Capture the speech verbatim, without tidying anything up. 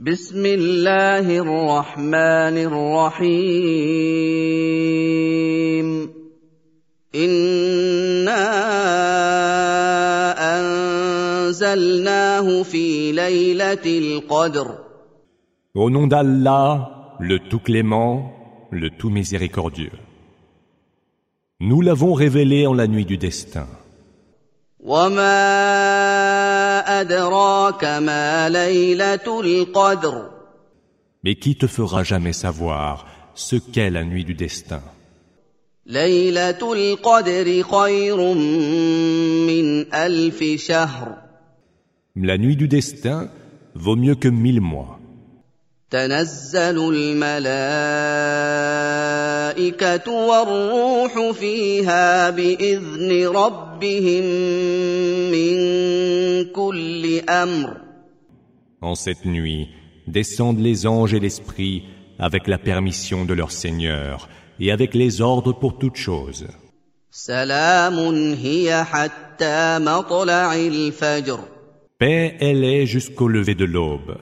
بسم الله الرحمن الرحيم إنا أنزلناه في ليلة القدر Au nom d'Allah, le tout clément, le tout miséricordieux. Nous l'avons révélé en la nuit du destin. وما أدراك ما ليلة القدر Mais qui te fera jamais savoir ce qu'est la nuit du destin? ليلة القدر خير من ألف شهر La nuit du destin vaut mieux que mille mois. تنزل الملائكة والروح فيها بإذن ربهم من كل أمر En cette nuit, descendent les anges et l'esprit avec la permission de leur Seigneur et avec les ordres pour toutes choses. سلام هي حتى مطلع الفجر Paix elle est jusqu'au lever de l'aube.